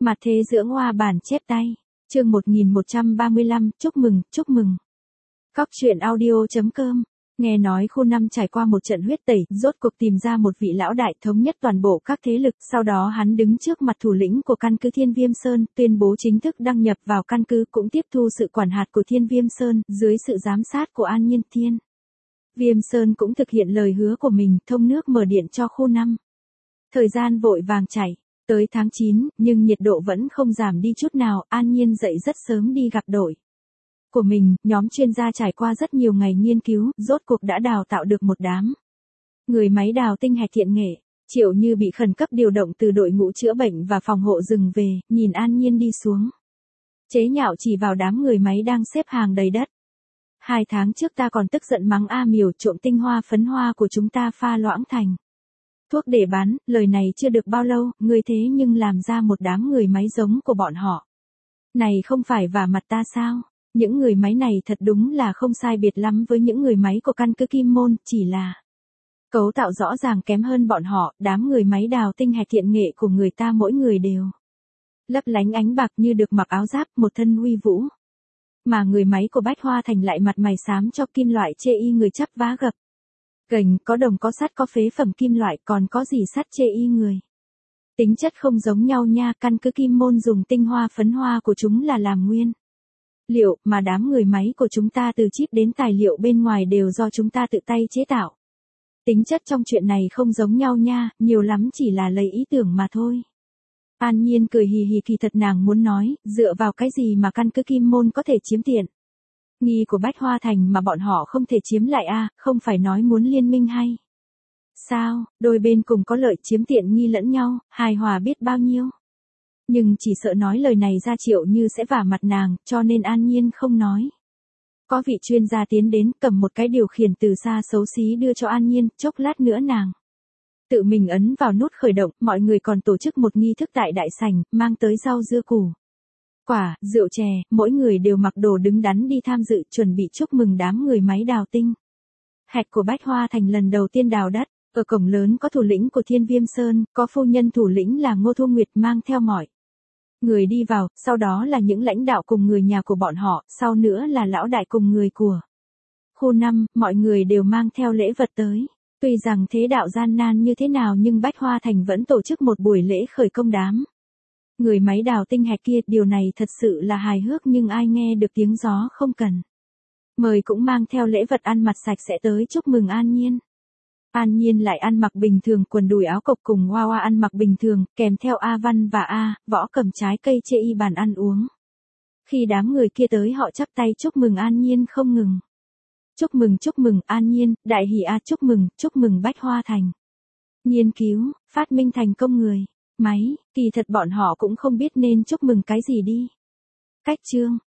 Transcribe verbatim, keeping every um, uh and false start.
Mặt thế dưỡng hoa bản chép tay. Chương một nghìn một trăm ba mươi lăm, chúc mừng, chúc mừng. Cóc truyện audio chấm com. Nghe nói khu năm trải qua một trận huyết tẩy, rốt cuộc tìm ra một vị lão đại thống nhất toàn bộ các thế lực, sau đó hắn đứng trước mặt thủ lĩnh của căn cứ Thiên Viêm Sơn, tuyên bố chính thức đăng nhập vào căn cứ, cũng tiếp thu sự quản hạt của Thiên Viêm Sơn, dưới sự giám sát của An Nhiên Thiên Viêm Sơn cũng thực hiện lời hứa của mình, thông nước mở điện cho khu năm. Thời gian vội vàng chảy, tới tháng chín, nhưng nhiệt độ vẫn không giảm đi chút nào, An Nhiên dậy rất sớm đi gặp đội của mình, nhóm chuyên gia trải qua rất nhiều ngày nghiên cứu, rốt cuộc đã đào tạo được một đám người máy đào tinh hạch thiện nghệ. Triệu Như bị khẩn cấp điều động từ đội ngũ chữa bệnh và phòng hộ rừng về, nhìn An Nhiên đi xuống, chế nhạo chỉ vào đám người máy đang xếp hàng đầy đất. Hai tháng trước ta còn tức giận mắng A Miểu trộm tinh hoa phấn hoa của chúng ta pha loãng thành thuốc để bán, lời này chưa được bao lâu, ngươi thế nhưng làm ra một đám người máy giống của bọn họ. Này không phải vả mặt ta sao? Những người máy này thật đúng là không sai biệt lắm với những người máy của căn cứ Kim Môn, chỉ là cấu tạo rõ ràng kém hơn bọn họ, đám người máy đào tinh hạch thiện nghệ của người ta mỗi người đều lấp lánh ánh bạc như được mặc áo giáp, một thân uy vũ. Mà người máy của Bách Hoa Thành lại mặt mày xám cho kim loại chê y người chắp vá gập gềnh, có đồng có sắt có phế phẩm kim loại, còn có gì sắt chê y người. Tính chất không giống nhau nha, căn cứ Kim Môn dùng tinh hoa phấn hoa của chúng là làm nguyên liệu, mà đám người máy của chúng ta từ chip đến tài liệu bên ngoài đều do chúng ta tự tay chế tạo. Tính chất trong chuyện này không giống nhau nha, nhiều lắm chỉ là lấy ý tưởng mà thôi. An Nhiên cười hì hì, kỳ thật nàng muốn nói, dựa vào cái gì mà căn cứ Kim Môn có thể chiếm tiện nghi của Bách Hoa Thành mà bọn họ không thể chiếm lại a, à, không phải nói muốn liên minh hay sao, đôi bên cùng có lợi chiếm tiện nghi lẫn nhau, hài hòa biết bao nhiêu. Nhưng chỉ sợ nói lời này ra Triệu Như sẽ vả mặt nàng, cho nên An Nhiên không nói. Có vị chuyên gia tiến đến, cầm một cái điều khiển từ xa xấu xí đưa cho An Nhiên, chốc lát nữa nàng tự mình ấn vào nút khởi động, mọi người còn tổ chức một nghi thức tại đại sảnh, mang tới rau dưa củ quả, rượu chè, mỗi người đều mặc đồ đứng đắn đi tham dự, chuẩn bị chúc mừng đám người máy đào tinh hạch của Bách Hoa Thành lần đầu tiên đào đất. Ở cổng lớn có thủ lĩnh của Thiên Viêm Sơn, có phu nhân thủ lĩnh là Ngô Thu Nguyệt mang theo mọi người đi vào, sau đó là những lãnh đạo cùng người nhà của bọn họ, sau nữa là lão đại cùng người của khu năm, mọi người đều mang theo lễ vật tới. Tuy rằng thế đạo gian nan như thế nào nhưng Bách Hoa Thành vẫn tổ chức một buổi lễ khởi công đám người máy đào tinh hạch kia, điều này thật sự là hài hước nhưng ai nghe được tiếng gió không cần mời cũng mang theo lễ vật ăn mặc sạch sẽ tới chúc mừng An Nhiên. An Nhiên lại ăn mặc bình thường, quần đùi áo cộc, cùng Hoa Hoa ăn mặc bình thường, kèm theo A Văn và A, Võ cầm trái cây chê y bàn ăn uống. Khi đám người kia tới họ chắp tay chúc mừng An Nhiên không ngừng. Chúc mừng chúc mừng An Nhiên, đại hỷ a, chúc mừng, chúc mừng Bách Hoa Thành. Nghiên cứu, phát minh thành công người máy, kỳ thật bọn họ cũng không biết nên chúc mừng cái gì đi. Cách chương